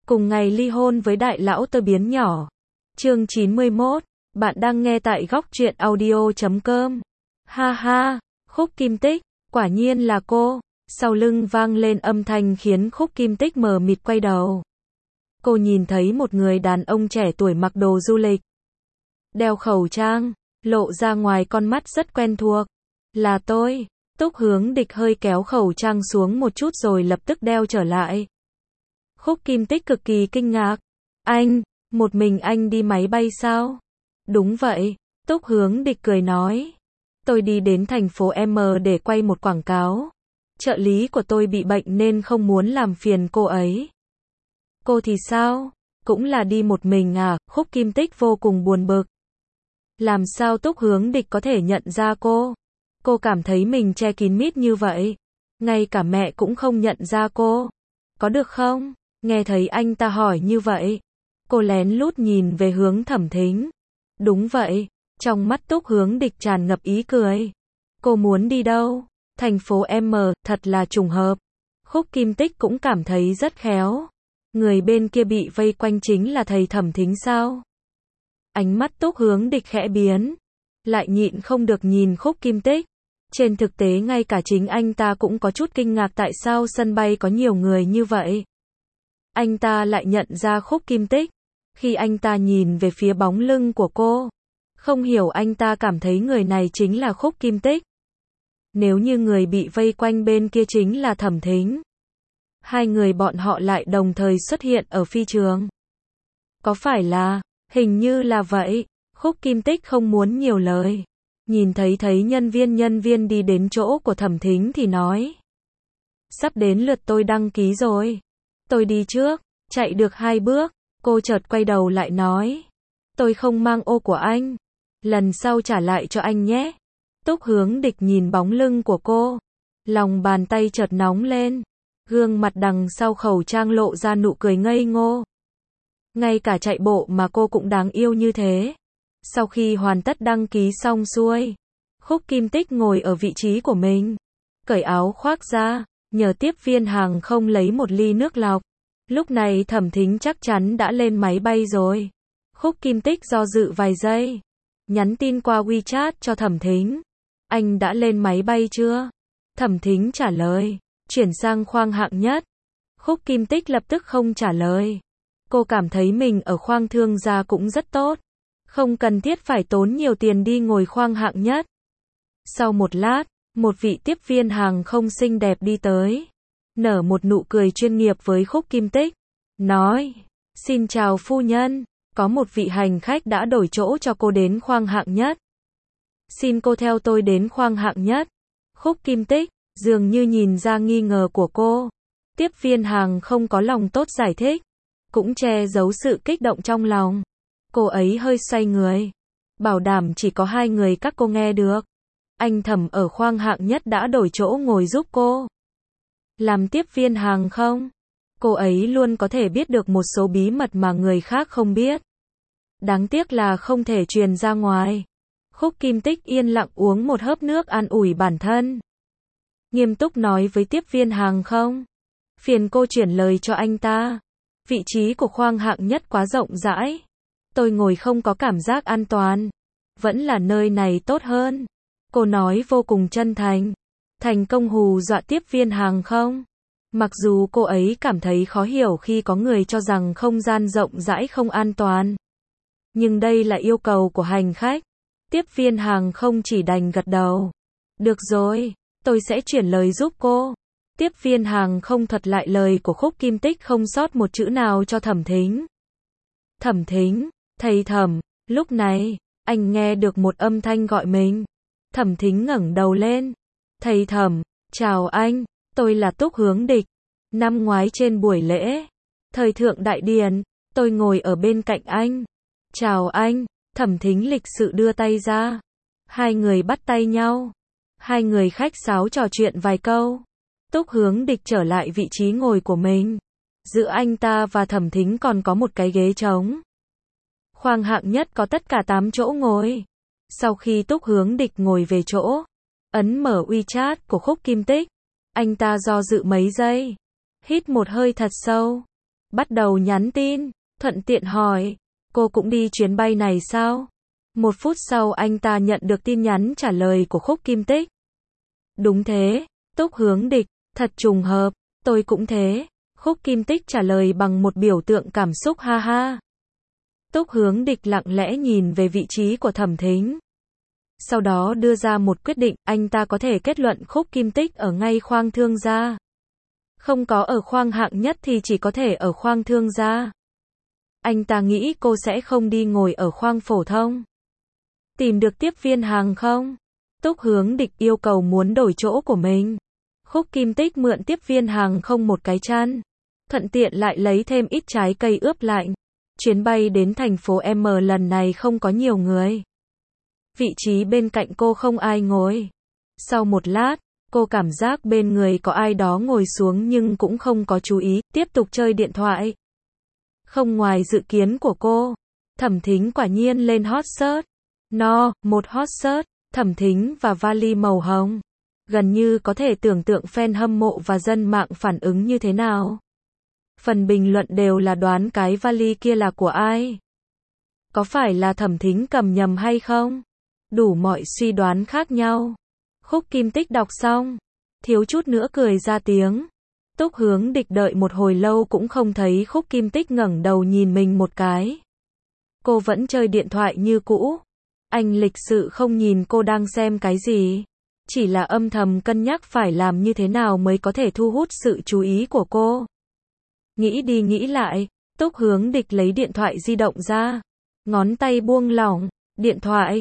cùng ngày ly hôn với đại lão tơ biến nhỏ. Chương 91, bạn đang nghe tại góc truyện audio.com. Ha ha, Khúc Kim Tích, quả nhiên là cô. Sau lưng vang lên âm thanh khiến Khúc Kim Tích mờ mịt quay đầu. Cô nhìn thấy một người đàn ông trẻ tuổi mặc đồ du lịch, đeo khẩu trang, lộ ra ngoài con mắt rất quen thuộc. Là tôi. Túc Hướng Địch hơi kéo khẩu trang xuống một chút rồi lập tức đeo trở lại. Khúc Kim Tích cực kỳ kinh ngạc. Anh, một mình anh đi máy bay sao? Đúng vậy, Túc Hướng Địch cười nói. Tôi đi đến thành phố M để quay một quảng cáo. Trợ lý của tôi bị bệnh nên không muốn làm phiền cô ấy. Cô thì sao? Cũng là đi một mình à? Khúc Kim Tích vô cùng buồn bực. Làm sao Túc Hướng Địch có thể nhận ra cô? Cô cảm thấy mình che kín mít như vậy. Ngay cả mẹ cũng không nhận ra cô. Có được không? Nghe thấy anh ta hỏi như vậy. Cô lén lút nhìn về hướng Thẩm Thính. Đúng vậy. Trong mắt Túc Hướng Địch tràn ngập ý cười. Cô muốn đi đâu? Thành phố M, thật là trùng hợp. Khúc Kim Tích cũng cảm thấy rất khéo. Người bên kia bị vây quanh chính là thầy Thẩm Thính sao? Ánh mắt Túc Hướng Địch khẽ biến. Lại nhịn không được nhìn Khúc Kim Tích. Trên thực tế ngay cả chính anh ta cũng có chút kinh ngạc tại sao sân bay có nhiều người như vậy. Anh ta lại nhận ra Khúc Kim Tích. Khi anh ta nhìn về phía bóng lưng của cô. Không hiểu anh ta cảm thấy người này chính là Khúc Kim Tích. Nếu như người bị vây quanh bên kia chính là Thẩm Thính. Hai người bọn họ lại đồng thời xuất hiện ở phi trường. Có phải là, hình như là vậy. Khúc Kim Tích không muốn nhiều lời. Nhìn thấy nhân viên đi đến chỗ của Thẩm Thính thì nói. Sắp đến lượt tôi đăng ký rồi. Tôi đi trước, chạy được 2 bước. Cô chợt quay đầu lại nói. Tôi không mang ô của anh. Lần sau trả lại cho anh nhé. Túc Hướng Địch nhìn bóng lưng của cô. Lòng bàn tay chợt nóng lên. Gương mặt đằng sau khẩu trang lộ ra nụ cười ngây ngô. Ngay cả chạy bộ mà cô cũng đáng yêu như thế. Sau khi hoàn tất đăng ký xong xuôi, Khúc Kim Tích ngồi ở vị trí của mình. Cởi áo khoác ra, nhờ tiếp viên hàng không lấy một ly nước lọc. Lúc này Thẩm Thính chắc chắn đã lên máy bay rồi. Khúc Kim Tích do dự vài giây. Nhắn tin qua WeChat cho Thẩm Thính. Anh đã lên máy bay chưa? Thẩm Thính trả lời. Chuyển sang khoang hạng nhất. Khúc Kim Tích lập tức không trả lời. Cô cảm thấy mình ở khoang thương gia cũng rất tốt. Không cần thiết phải tốn nhiều tiền đi ngồi khoang hạng nhất. Sau một lát, một vị tiếp viên hàng không xinh đẹp đi tới. Nở một nụ cười chuyên nghiệp với Khúc Kim Tích. Nói, xin chào phu nhân, có một vị hành khách đã đổi chỗ cho cô đến khoang hạng nhất. Xin cô theo tôi đến khoang hạng nhất. Khúc Kim Tích, dường như nhìn ra nghi ngờ của cô. Tiếp viên hàng không có lòng tốt giải thích. Cũng che giấu sự kích động trong lòng. Cô ấy hơi xoay người. Bảo đảm chỉ có 2 người các cô nghe được. Anh Thẩm ở khoang hạng nhất đã đổi chỗ ngồi giúp cô. Làm tiếp viên hàng không, cô ấy luôn có thể biết được một số bí mật mà người khác không biết. Đáng tiếc là không thể truyền ra ngoài. Khúc Kim Tích yên lặng uống một hớp nước an ủi bản thân. Nghiêm túc nói với tiếp viên hàng không. Phiền cô chuyển lời cho anh ta. Vị trí của khoang hạng nhất quá rộng rãi. Tôi ngồi không có cảm giác an toàn. Vẫn là nơi này tốt hơn. Cô nói vô cùng chân thành. Thành công hù dọa tiếp viên hàng không. Mặc dù cô ấy cảm thấy khó hiểu khi có người cho rằng không gian rộng rãi không an toàn. Nhưng đây là yêu cầu của hành khách. Tiếp viên hàng không chỉ đành gật đầu. Được rồi, tôi sẽ chuyển lời giúp cô. Tiếp viên hàng không thuật lại lời của Khúc Kim Tích không sót một chữ nào cho Thẩm Thính. Thẩm Thính, thầy Thẩm, lúc này, anh nghe được một âm thanh gọi mình. Thẩm Thính ngẩng đầu lên. Thầy Thẩm, chào anh, tôi là Túc Hướng Địch. Năm ngoái trên buổi lễ thời thượng đại điển, tôi ngồi ở bên cạnh anh. Chào anh. Thẩm Thính lịch sự đưa tay ra. Hai người bắt tay nhau. Hai người khách sáo trò chuyện vài câu. Túc Hướng Địch trở lại vị trí ngồi của mình. Giữa anh ta và Thẩm Thính còn có một cái ghế trống. Khoang hạng nhất có tất cả 8 chỗ ngồi. Sau khi Túc Hướng Địch ngồi về chỗ, ấn mở WeChat của Khúc Kim Tích. Anh ta do dự mấy giây. Hít một hơi thật sâu. bắt đầu nhắn tin, thuận tiện hỏi, cô cũng đi chuyến bay này sao? 1 phút sau anh ta nhận được tin nhắn trả lời của Khúc Kim Tích. Đúng thế, Túc Hướng Địch, thật trùng hợp, tôi cũng thế. Khúc Kim Tích trả lời bằng một biểu tượng cảm xúc ha ha. Túc Hướng Địch lặng lẽ nhìn về vị trí của Thẩm Thính. Sau đó đưa ra một quyết định, anh ta có thể kết luận Khúc Kim Tích ở ngay khoang thương gia. Không có ở khoang hạng nhất thì chỉ có thể ở khoang thương gia. Anh ta nghĩ cô sẽ không đi ngồi ở khoang phổ thông. Tìm được tiếp viên hàng không? Túc Hướng Địch yêu cầu muốn đổi chỗ của mình. Khúc Kim Tích mượn tiếp viên hàng không một cái chăn. Thuận tiện lại lấy thêm ít trái cây ướp lạnh. Chuyến bay đến thành phố M lần này không có nhiều người. Vị trí bên cạnh cô không ai ngồi. Sau một lát, cô cảm giác bên người có ai đó ngồi xuống nhưng cũng không có chú ý, tiếp tục chơi điện thoại. Không ngoài dự kiến của cô, Thẩm Thính quả nhiên lên hot search. Một hot search, Thẩm Thính và vali màu hồng. Gần như có thể tưởng tượng fan hâm mộ và dân mạng phản ứng như thế nào. Phần bình luận đều là đoán cái vali kia là của ai. Có phải là Thẩm Thính cầm nhầm hay không? Đủ mọi suy đoán khác nhau. Khúc Kim Tích đọc xong, thiếu chút nữa cười ra tiếng. Túc Hướng Địch đợi một hồi lâu cũng không thấy Khúc Kim Tích ngẩng đầu nhìn mình một cái. Cô vẫn chơi điện thoại như cũ. Anh lịch sự không nhìn cô đang xem cái gì. Chỉ là âm thầm cân nhắc phải làm như thế nào mới có thể thu hút sự chú ý của cô. Nghĩ đi nghĩ lại, Túc Hướng Địch lấy điện thoại di động ra. Ngón tay buông lỏng, điện thoại,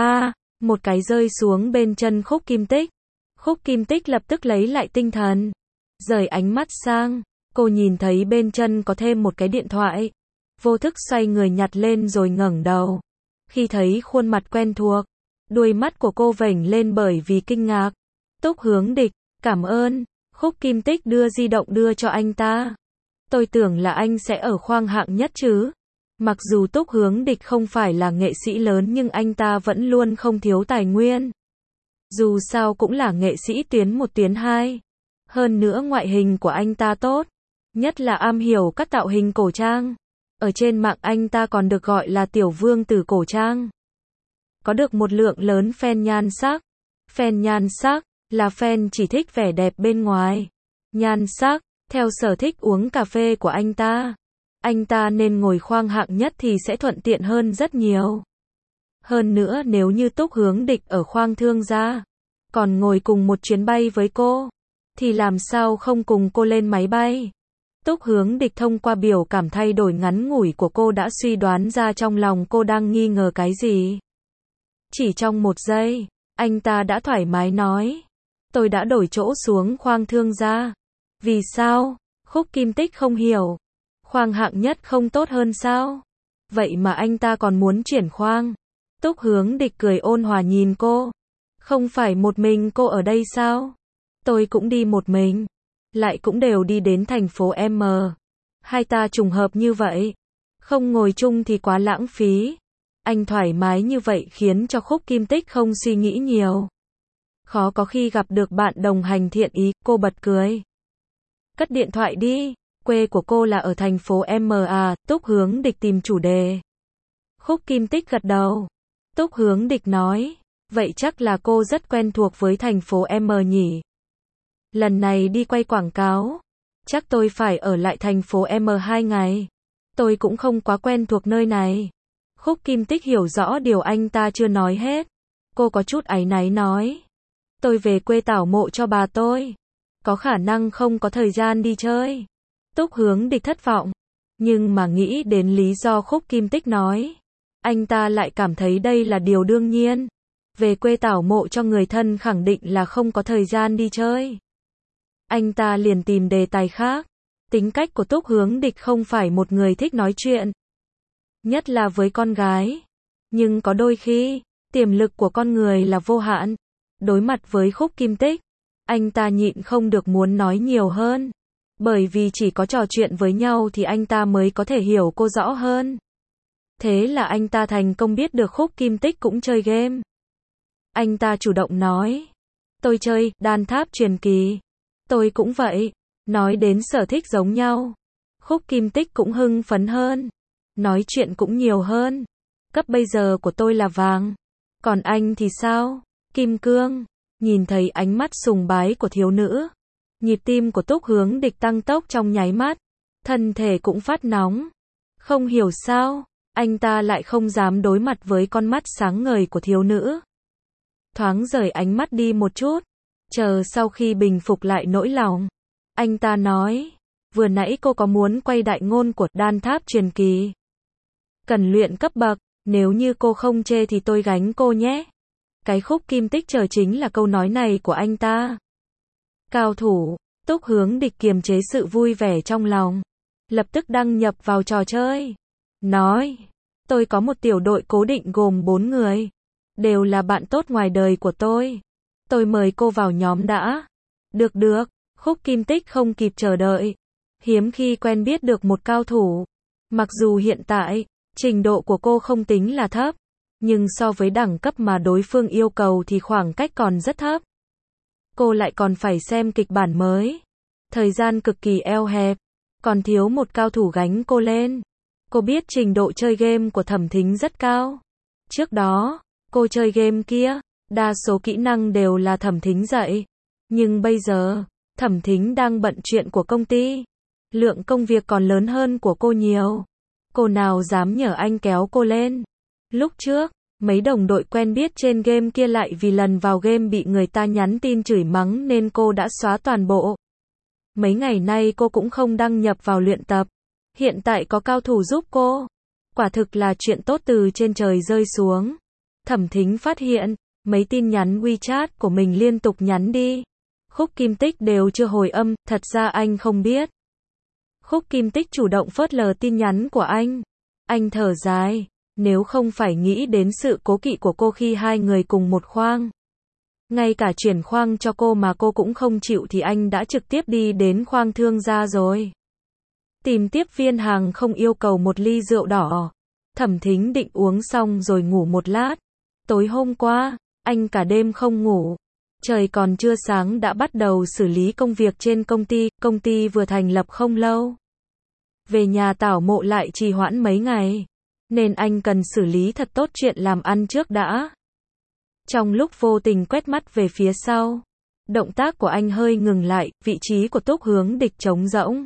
một cái rơi xuống bên chân Khúc Kim Tích. Khúc Kim Tích lập tức lấy lại tinh thần. Rời ánh mắt sang, cô nhìn thấy bên chân có thêm một cái điện thoại. Vô thức xoay người nhặt lên rồi ngẩng đầu. Khi thấy khuôn mặt quen thuộc, đuôi mắt của cô vểnh lên bởi vì kinh ngạc. Túc Hướng Địch, cảm ơn. Khúc Kim Tích đưa di động đưa cho anh ta. Tôi tưởng là anh sẽ ở khoang hạng nhất chứ. Mặc dù Túc Hướng Địch không phải là nghệ sĩ lớn nhưng anh ta vẫn luôn không thiếu tài nguyên. Dù sao cũng là nghệ sĩ tuyến 1 tuyến 2. Hơn nữa ngoại hình của anh ta tốt. Nhất là am hiểu các tạo hình cổ trang. Ở trên mạng anh ta còn được gọi là tiểu vương tử cổ trang. Có được một lượng lớn fan nhan sắc. Fan nhan sắc là fan chỉ thích vẻ đẹp bên ngoài. Nhan sắc, theo sở thích uống cà phê của anh ta. Anh ta nên ngồi khoang hạng nhất thì sẽ thuận tiện hơn rất nhiều. Hơn nữa nếu như Túc Hướng Địch ở khoang thương gia, còn ngồi cùng một chuyến bay với cô, thì làm sao không cùng cô lên máy bay. Túc Hướng Địch thông qua biểu cảm thay đổi ngắn ngủi của cô đã suy đoán ra trong lòng cô đang nghi ngờ cái gì. Chỉ trong 1 giây, anh ta đã thoải mái nói. Tôi đã đổi chỗ xuống khoang thương gia. Vì sao? Khúc Kim Tích không hiểu. Khoang hạng nhất không tốt hơn sao? Vậy mà anh ta còn muốn chuyển khoang. Túc Hướng Địch cười ôn hòa nhìn cô. Không phải một mình cô ở đây sao? Tôi cũng đi một mình. Lại cũng đều đi đến thành phố M. Hai ta trùng hợp như vậy. Không ngồi chung thì quá lãng phí. Anh thoải mái như vậy khiến cho Khúc Kim Tích không suy nghĩ nhiều. Khó có khi gặp được bạn đồng hành thiện ý, cô bật cười. Cất điện thoại đi. Quê của cô là ở thành phố M à? Túc Hướng Địch tìm chủ đề. Khúc Kim Tích gật đầu. Túc Hướng Địch nói. Vậy chắc là cô rất quen thuộc với thành phố M nhỉ? Lần này đi quay quảng cáo, chắc tôi phải ở lại thành phố M 2 ngày. Tôi cũng không quá quen thuộc nơi này. Khúc Kim Tích hiểu rõ điều anh ta chưa nói hết. Cô có chút áy náy nói. Tôi về quê tảo mộ cho bà tôi. Có khả năng không có thời gian đi chơi. Túc Hướng Địch thất vọng. Nhưng mà nghĩ đến lý do Khúc Kim Tích nói, anh ta lại cảm thấy đây là điều đương nhiên. Về quê tảo mộ cho người thân khẳng định là không có thời gian đi chơi. Anh ta liền tìm đề tài khác. Tính cách của Túc Hướng Địch không phải một người thích nói chuyện. Nhất là với con gái. Nhưng có đôi khi, tiềm lực của con người là vô hạn. Đối mặt với Khúc Kim Tích, anh ta nhịn không được muốn nói nhiều hơn. Bởi vì chỉ có trò chuyện với nhau thì anh ta mới có thể hiểu cô rõ hơn. Thế là anh ta thành công biết được Khúc Kim Tích cũng chơi game. Anh ta chủ động nói. Tôi chơi đan tháp truyền kỳ. Tôi cũng vậy. Nói đến sở thích giống nhau. Khúc Kim Tích cũng hưng phấn hơn. Nói chuyện cũng nhiều hơn. Cấp bây giờ của tôi là vàng. Còn anh thì sao? Kim cương. Nhìn thấy ánh mắt sùng bái của thiếu nữ. Nhịp tim của Túc Hướng Địch tăng tốc trong nháy mắt. Thân thể cũng phát nóng. Không hiểu sao, anh ta lại không dám đối mặt với con mắt sáng ngời của thiếu nữ. Thoáng rời ánh mắt đi một chút. Chờ sau khi bình phục lại nỗi lòng. Anh ta nói, vừa nãy cô có muốn quay đại ngôn của Đan Tháp Truyền Kỳ. Cần luyện cấp bậc, nếu như cô không chê thì tôi gánh cô nhé. Cái Khúc Kim Tích chờ chính là câu nói này của anh ta. Cao thủ, Túc Hướng Địch kiềm chế sự vui vẻ trong lòng. Lập tức đăng nhập vào trò chơi. Nói, tôi có một tiểu đội cố định gồm 4 người. Đều là bạn tốt ngoài đời của tôi. Tôi mời cô vào nhóm đã. Được, Khúc Kim Tích không kịp chờ đợi. Hiếm khi quen biết được một cao thủ. Mặc dù hiện tại, trình độ của cô không tính là thấp. Nhưng so với đẳng cấp mà đối phương yêu cầu thì khoảng cách còn rất thấp. Cô lại còn phải xem kịch bản mới. Thời gian cực kỳ eo hẹp. Còn thiếu một cao thủ gánh cô lên. Cô biết trình độ chơi game của Thẩm Thính rất cao. Trước đó, cô chơi game kia, đa số kỹ năng đều là Thẩm Thính dạy. Nhưng bây giờ, Thẩm Thính đang bận chuyện của công ty. Lượng công việc còn lớn hơn của cô nhiều. Cô nào dám nhờ anh kéo cô lên. Lúc trước, mấy đồng đội quen biết trên game kia lại vì lần vào game bị người ta nhắn tin chửi mắng nên cô đã xóa toàn bộ. Mấy ngày nay cô cũng không đăng nhập vào luyện tập. Hiện tại có cao thủ giúp cô. Quả thực là chuyện tốt từ trên trời rơi xuống. Thẩm Thính phát hiện, mấy tin nhắn WeChat của mình liên tục nhắn đi. Khúc Kim Tích đều chưa hồi âm, thật ra anh không biết. Khúc Kim Tích chủ động phớt lờ tin nhắn của anh. Anh thở dài, nếu không phải nghĩ đến sự cố kỵ của cô khi hai người cùng một khoang. Ngay cả chuyển khoang cho cô mà cô cũng không chịu thì anh đã trực tiếp đi đến khoang thương gia rồi. Tìm tiếp viên hàng không yêu cầu một ly rượu đỏ. Thẩm Thính định uống xong rồi ngủ một lát. Tối hôm qua, anh cả đêm không ngủ. Trời còn chưa sáng đã bắt đầu xử lý công việc trên công ty vừa thành lập không lâu. Về nhà tảo mộ lại trì hoãn mấy ngày. Nên anh cần xử lý thật tốt chuyện làm ăn trước đã. Trong lúc vô tình quét mắt về phía sau, động tác của anh hơi ngừng lại, vị trí của Túc Hướng Địch trống rỗng.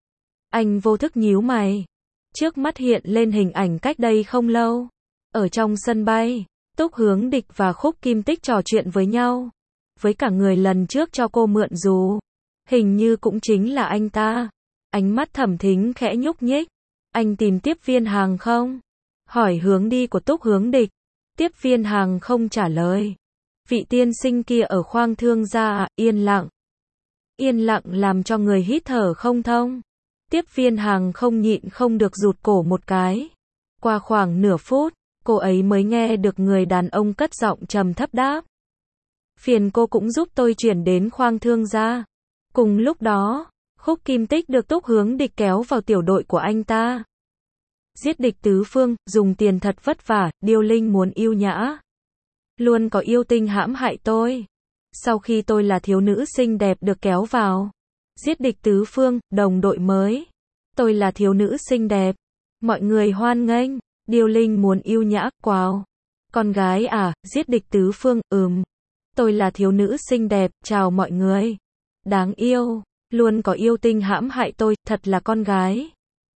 Anh vô thức nhíu mày. Trước mắt hiện lên hình ảnh cách đây không lâu. Ở trong sân bay, Túc Hướng Địch và Khúc Kim Tích trò chuyện với nhau. Với cả người lần trước cho cô mượn dù. Hình như cũng chính là anh ta. Ánh mắt Thẩm Thính khẽ nhúc nhích. Anh tìm tiếp viên hàng không? Hỏi hướng đi của Túc Hướng Địch. Tiếp viên hàng không trả lời. Vị tiên sinh kia ở khoang thương gia, yên lặng. Yên lặng làm cho người hít thở không thông. Tiếp viên hàng không nhịn không được rụt cổ một cái. Qua khoảng nửa phút, cô ấy mới nghe được người đàn ông cất giọng trầm thấp đáp. Phiền cô cũng giúp tôi chuyển đến khoang thương gia. Cùng lúc đó, Khúc Kim Tích được Túc Hướng Địch kéo vào tiểu đội của anh ta. Giết địch tứ phương, dùng tiền thật vất vả, Điêu Linh muốn yêu nhã. Luôn có yêu tinh hãm hại tôi. Sau khi tôi là thiếu nữ xinh đẹp được kéo vào. Giết địch tứ phương, đồng đội mới. Tôi là thiếu nữ xinh đẹp. Mọi người hoan nghênh. Điêu Linh muốn yêu nhã, wow. Con gái à, giết địch tứ phương, Tôi là thiếu nữ xinh đẹp, chào mọi người. Đáng yêu, luôn có yêu tinh hãm hại tôi, thật là con gái.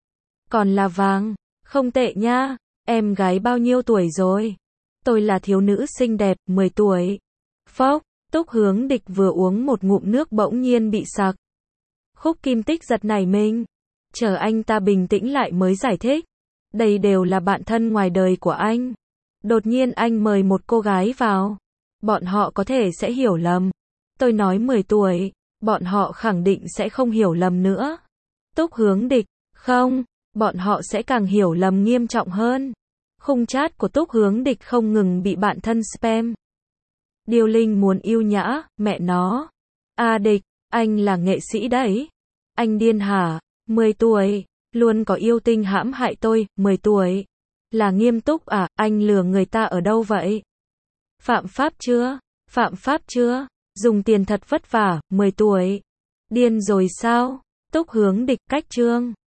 Còn là vàng, không tệ nha, em gái bao nhiêu tuổi rồi? Tôi là thiếu nữ xinh đẹp, 10 tuổi. Phốc, Túc Hướng Địch vừa uống một ngụm nước bỗng nhiên bị sặc. Khúc Kim Tích giật nảy mình. Chờ anh ta bình tĩnh lại mới giải thích. Đây đều là bạn thân ngoài đời của anh. Đột nhiên anh mời một cô gái vào. Bọn họ có thể sẽ hiểu lầm. Tôi nói 10 tuổi, bọn họ khẳng định sẽ không hiểu lầm nữa. Túc Hướng Địch, không, bọn họ sẽ càng hiểu lầm nghiêm trọng hơn. Khung chat của Túc Hướng Địch không ngừng bị bạn thân spam. Điêu Linh muốn yêu nhã, mẹ nó. À Địch, anh là nghệ sĩ đấy. Anh điên hả? 10 tuổi, luôn có yêu tinh hãm hại tôi, 10 tuổi. Là nghiêm túc à, anh lừa người ta ở đâu vậy? Phạm pháp chưa? Phạm pháp chưa? Dùng tiền thật vất vả, 10 tuổi. Điên rồi sao? Túc Hướng Địch cách chương.